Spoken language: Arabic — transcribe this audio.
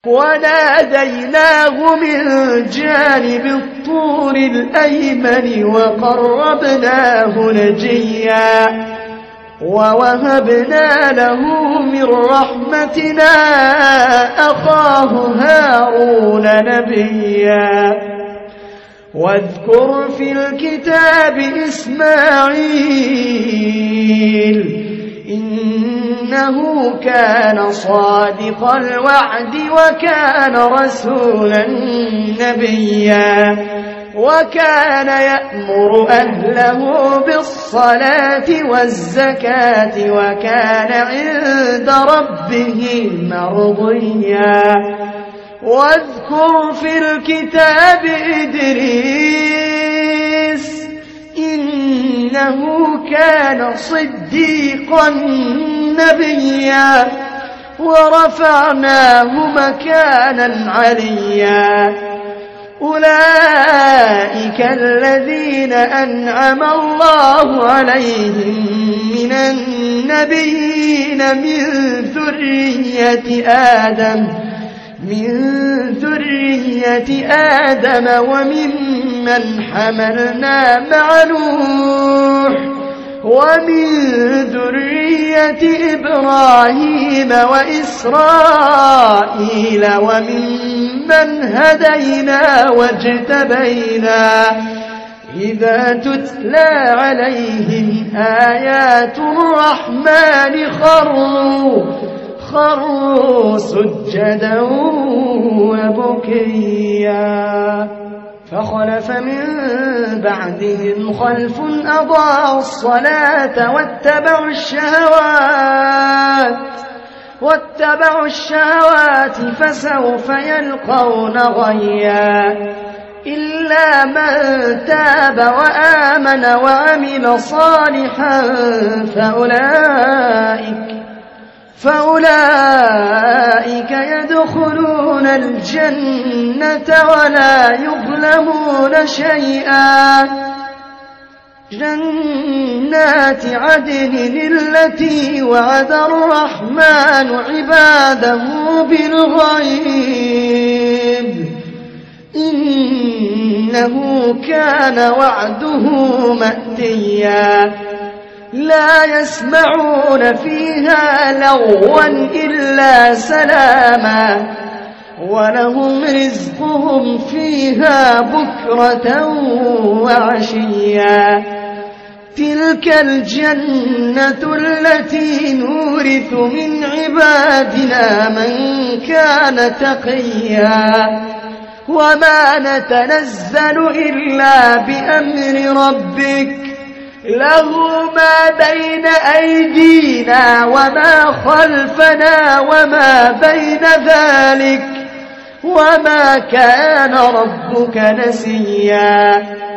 وناديناه من جانب الطور الأيمن وقربناه نجيا ووهبنا له من رحمتنا أخاه هارون نبيا واذكر في الكتاب إسماعيل إنه كان صادق الوعد وكان رسولا نبيا وكان يأمر أهله بالصلاة والزكاة وكان عند ربه مرضيا واذكر في الكتاب إدريس إنه كان صديقا نبيا ورفعناه مكانا عليا أولئك الذين أنعم الله عليهم من النبيين من ذرية آدم وممن حملنا مع نوح ومن ذرية إبراهيم وإسرائيل وممن هدينا واجتبينا إذا تتلى عليهم آيات الرحمن خروا سجدا وبكيا فخلف من بعدهم خلف أضاعوا الصلاة واتبعوا الشهوات فسوف يلقون غيا إلا من تاب وآمن وعمل صالحا فأولئك يدخلون الجنة ولا يظلمون شيئا جنات عدن التي وعد الرحمن عباده بالغيب إنه كان وعده مأتيا لا يسمعون فيها لغوا إلا سلاما ولهم رزقهم فيها بكرة وعشيا تلك الجنة التي نورث من عبادنا من كان تقيا وما نتنزل إلا بأمر ربك له ما بين أيدينا وما خلفنا وما بين ذلك وما كان ربك نسيا